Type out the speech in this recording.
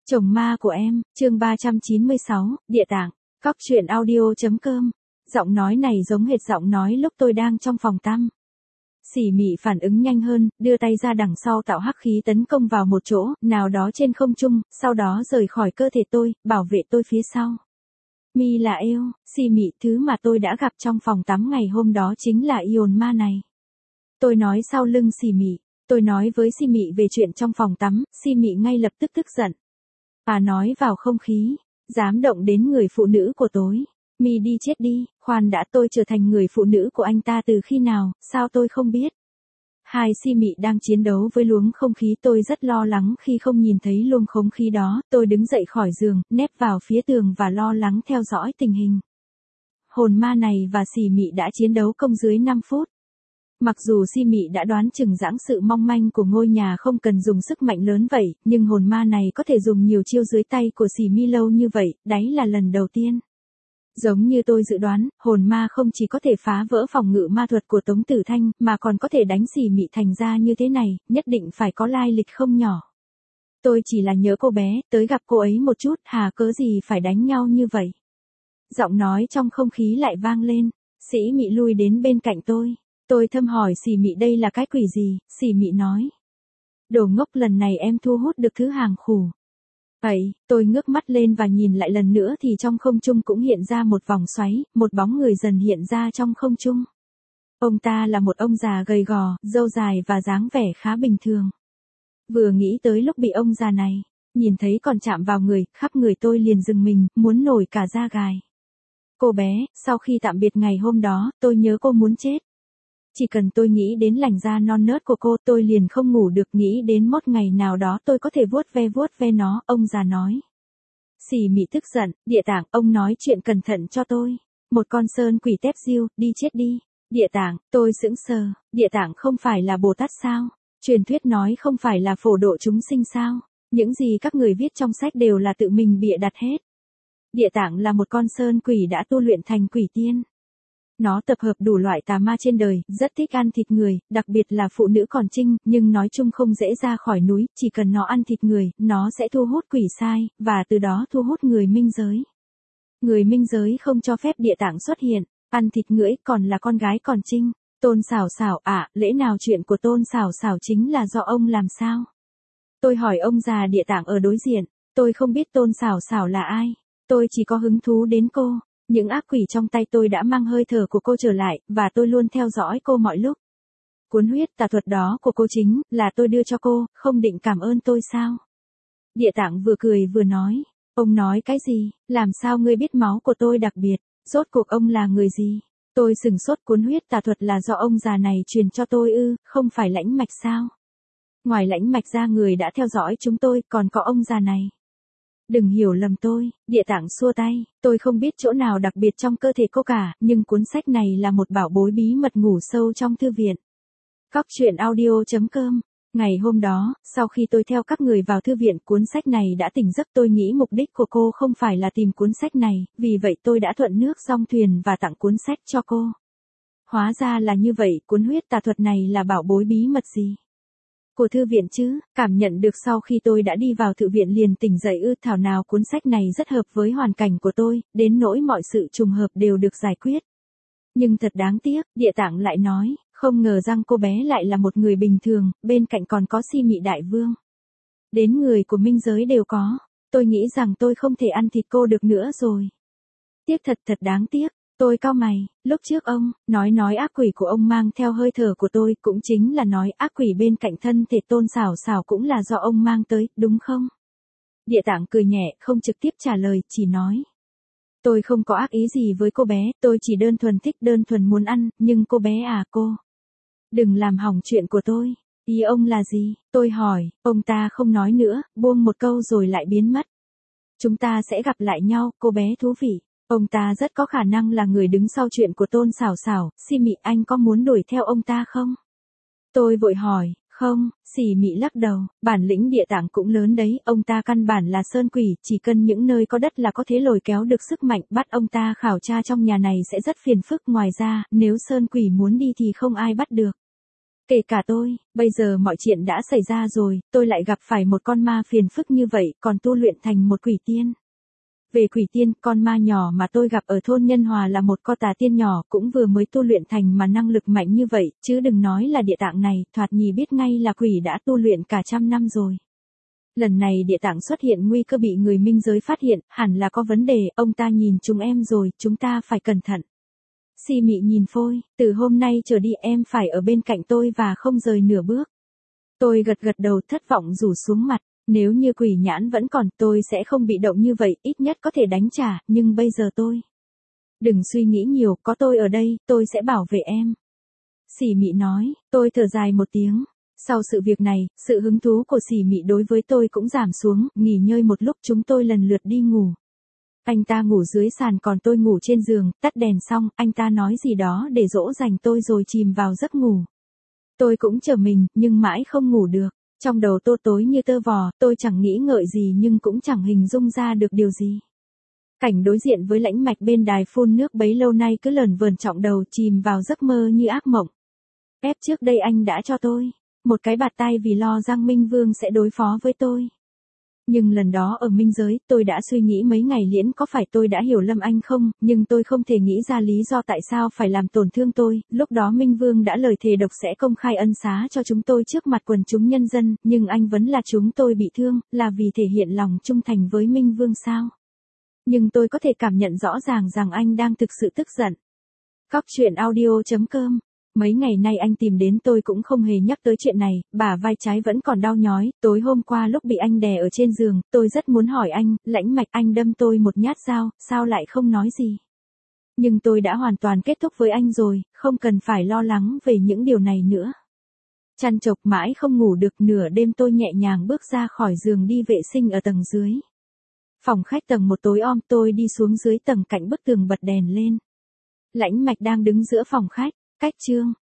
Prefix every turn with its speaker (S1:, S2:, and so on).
S1: Chồng ma của em, chương 396, địa tạng, Cóc truyện audio.com. Giọng nói này giống hệt giọng nói lúc tôi đang trong phòng tắm. Xỉ mị phản ứng nhanh hơn, đưa tay ra đằng sau tạo hắc khí tấn công vào một chỗ, nào đó trên không trung, sau đó rời khỏi cơ thể tôi, bảo vệ tôi phía sau. Mi là eo, xỉ mị, thứ mà tôi đã gặp trong phòng tắm ngày hôm đó chính là Ion ma này. Tôi nói sau lưng xỉ mị. Tôi nói với xỉ mị về chuyện trong phòng tắm, xỉ mị ngay lập tức tức giận. Bà nói vào không khí, dám động đến người phụ nữ của tôi. Mi đi chết đi, khoan đã, tôi trở thành người phụ nữ của anh ta từ khi nào, sao tôi không biết. Hai xỉ mị đang chiến đấu với luồng không khí, tôi rất lo lắng khi không nhìn thấy luồng không khí đó, tôi đứng dậy khỏi giường, nép vào phía tường và lo lắng theo dõi tình hình. Hồn ma này và xỉ mị đã chiến đấu không dưới 5 phút. Mặc dù xỉ mị đã đoán chừng dãng sự mong manh của ngôi nhà không cần dùng sức mạnh lớn vậy, nhưng hồn ma này có thể dùng nhiều chiêu dưới tay của xỉ mị lâu như vậy, đấy là lần đầu tiên. Giống như tôi dự đoán, hồn ma không chỉ có thể phá vỡ phòng ngự ma thuật của Tống Tử Thanh, mà còn có thể đánh xỉ mị thành ra như thế này, nhất định phải có lai lịch không nhỏ. Tôi chỉ là nhớ cô bé, tới gặp cô ấy một chút, hà cớ gì phải đánh nhau như vậy. Giọng nói trong không khí lại vang lên, xỉ mị lui đến bên cạnh tôi. Tôi thâm hỏi xỉ mị đây là cái quỷ gì, xỉ mị nói. Đồ ngốc, lần này em thu hút được thứ hàng khủ. Vậy, tôi ngước mắt lên và nhìn lại lần nữa thì trong không trung cũng hiện ra một vòng xoáy, một bóng người dần hiện ra trong không trung. Ông ta là một ông già gầy gò, râu dài và dáng vẻ khá bình thường. Vừa nghĩ tới lúc bị ông già này, nhìn thấy còn chạm vào người, khắp người tôi liền rừng mình, muốn nổi cả da gài. Cô bé, sau khi tạm biệt ngày hôm đó, tôi nhớ cô muốn chết. Chỉ cần tôi nghĩ đến làn da non nớt của cô, tôi liền không ngủ được, nghĩ đến một ngày nào đó tôi có thể vuốt ve nó, ông già nói. Xỉ mị tức giận, địa tạng, ông nói chuyện cẩn thận cho tôi. Một con sơn quỷ tép diêu, đi chết đi. Địa tạng, tôi sững sờ, địa tạng không phải là Bồ Tát sao? Truyền thuyết nói không phải là phổ độ chúng sinh sao? Những gì các người viết trong sách đều là tự mình bịa đặt hết. Địa tạng là một con sơn quỷ đã tu luyện thành quỷ tiên. Nó tập hợp đủ loại tà ma trên đời, rất thích ăn thịt người, đặc biệt là phụ nữ còn trinh, nhưng nói chung không dễ ra khỏi núi, chỉ cần nó ăn thịt người, nó sẽ thu hút quỷ sai, và từ đó thu hút người minh giới. Người minh giới không cho phép địa tạng xuất hiện, ăn thịt ngưỡi, còn là con gái còn trinh. Tôn Sảo Sảo, lẽ nào chuyện của Tôn Sảo Sảo chính là do ông làm sao? Tôi hỏi ông già địa tạng ở đối diện, tôi không biết Tôn Sảo Sảo là ai, tôi chỉ có hứng thú đến cô. Những ác quỷ trong tay tôi đã mang hơi thở của cô trở lại, và tôi luôn theo dõi cô mọi lúc. Cuốn huyết tà thuật đó của cô chính là tôi đưa cho cô, không định cảm ơn tôi sao? Địa tạng vừa cười vừa nói, ông nói cái gì, làm sao ngươi biết máu của tôi đặc biệt, rốt cuộc ông là người gì? Tôi sửng sốt, cuốn huyết tà thuật là do ông già này truyền cho tôi ư, không phải lãnh mạch sao? Ngoài lãnh mạch ra người đã theo dõi chúng tôi, còn có ông già này. Đừng hiểu lầm tôi, địa tạng xua tay, tôi không biết chỗ nào đặc biệt trong cơ thể cô cả, nhưng cuốn sách này là một bảo bối bí mật ngủ sâu trong thư viện. Cóc truyện audio.com. Ngày hôm đó, sau khi tôi theo các người vào thư viện, cuốn sách này đã tỉnh giấc, tôi nghĩ mục đích của cô không phải là tìm cuốn sách này, vì vậy tôi đã thuận nước dong thuyền và tặng cuốn sách cho cô. Hóa ra là như vậy, cuốn huyết tà thuật này là bảo bối bí mật gì? Của thư viện chứ, cảm nhận được sau khi tôi đã đi vào thư viện liền tỉnh dậy ư, thảo nào cuốn sách này rất hợp với hoàn cảnh của tôi, đến nỗi mọi sự trùng hợp đều được giải quyết. Nhưng thật đáng tiếc, địa tạng lại nói, không ngờ rằng cô bé lại là một người bình thường, bên cạnh còn có xỉ mị đại vương. Đến người của minh giới đều có, tôi nghĩ rằng tôi không thể ăn thịt cô được nữa rồi. Tiếc thật đáng tiếc. Tôi cau mày, lúc trước ông, nói ác quỷ của ông mang theo hơi thở của tôi, cũng chính là nói ác quỷ bên cạnh thân thể Tôn Sảo Sảo cũng là do ông mang tới, đúng không? Địa tạng cười nhẹ, không trực tiếp trả lời, chỉ nói. Tôi không có ác ý gì với cô bé, tôi chỉ đơn thuần muốn ăn, nhưng cô bé cô. Đừng làm hỏng chuyện của tôi. Ý ông là gì? Tôi hỏi, ông ta không nói nữa, buông một câu rồi lại biến mất. Chúng ta sẽ gặp lại nhau, cô bé thú vị. Ông ta rất có khả năng là người đứng sau chuyện của Tôn Sảo Sảo, xỉ mị, anh có muốn đuổi theo ông ta không? Tôi vội hỏi, không, xỉ mị lắc đầu, bản lĩnh địa tạng cũng lớn đấy, ông ta căn bản là sơn quỷ, chỉ cần những nơi có đất là có thể lôi kéo được sức mạnh, bắt ông ta khảo tra trong nhà này sẽ rất phiền phức, ngoài ra, nếu sơn quỷ muốn đi thì không ai bắt được. Kể cả tôi, bây giờ mọi chuyện đã xảy ra rồi, tôi lại gặp phải một con ma phiền phức như vậy, còn tu luyện thành một quỷ tiên. Về quỷ tiên, con ma nhỏ mà tôi gặp ở thôn Nhân Hòa là một con tà tiên nhỏ, cũng vừa mới tu luyện thành mà năng lực mạnh như vậy, chứ đừng nói là địa tạng này, thoạt nhìn biết ngay là quỷ đã tu luyện cả trăm năm rồi. Lần này địa tạng xuất hiện nguy cơ bị người minh giới phát hiện, hẳn là có vấn đề, ông ta nhìn chúng em rồi, chúng ta phải cẩn thận. Xì Mị nhìn Phôi, từ hôm nay trở đi em phải ở bên cạnh tôi và không rời nửa bước. Tôi gật gật đầu thất vọng rủ xuống mặt, nếu như quỷ nhãn vẫn còn tôi sẽ không bị động như vậy, ít nhất có thể đánh trả, nhưng bây giờ tôi. Đừng suy nghĩ nhiều, có tôi ở đây, tôi sẽ bảo vệ em. Xì Mị nói, tôi thở dài một tiếng. Sau sự việc này, sự hứng thú của Xì Mị đối với tôi cũng giảm xuống, nghỉ ngơi một lúc chúng tôi lần lượt đi ngủ. Anh ta ngủ dưới sàn còn tôi ngủ trên giường, tắt đèn xong, anh ta nói gì đó để dỗ dành tôi rồi chìm vào giấc ngủ. Tôi cũng chờ mình, nhưng mãi không ngủ được. Trong đầu tôi tối như tơ vò, tôi chẳng nghĩ ngợi gì nhưng cũng chẳng hình dung ra được điều gì. Cảnh đối diện với Lãnh Mạch bên đài phun nước bấy lâu nay cứ lờn vờn trọng đầu chìm vào giấc mơ như ác mộng. Ép trước đây anh đã cho tôi một cái bạt tay vì lo Giang Minh Vương sẽ đối phó với tôi. Nhưng lần đó ở minh giới, tôi đã suy nghĩ mấy ngày liễn có phải tôi đã hiểu lầm anh không, nhưng tôi không thể nghĩ ra lý do tại sao phải làm tổn thương tôi. Lúc đó Minh Vương đã lời thề độc sẽ công khai ân xá cho chúng tôi trước mặt quần chúng nhân dân, nhưng anh vẫn là chúng tôi bị thương, là vì thể hiện lòng trung thành với Minh Vương sao? Nhưng tôi có thể cảm nhận rõ ràng rằng anh đang thực sự tức giận. Cóc truyện audio.com. Mấy ngày nay anh tìm đến tôi cũng không hề nhắc tới chuyện này, bả vai trái vẫn còn đau nhói, tối hôm qua lúc bị anh đè ở trên giường, tôi rất muốn hỏi anh, Lãnh Mạch anh đâm tôi một nhát dao, sao lại không nói gì? Nhưng tôi đã hoàn toàn kết thúc với anh rồi, không cần phải lo lắng về những điều này nữa. Chăn chọc mãi không ngủ được, nửa đêm tôi nhẹ nhàng bước ra khỏi giường đi vệ sinh ở tầng dưới. Phòng khách tầng 1 tối om, tôi đi xuống dưới tầng cạnh bức tường bật đèn lên. Lãnh Mạch đang đứng giữa phòng khách, cách chương.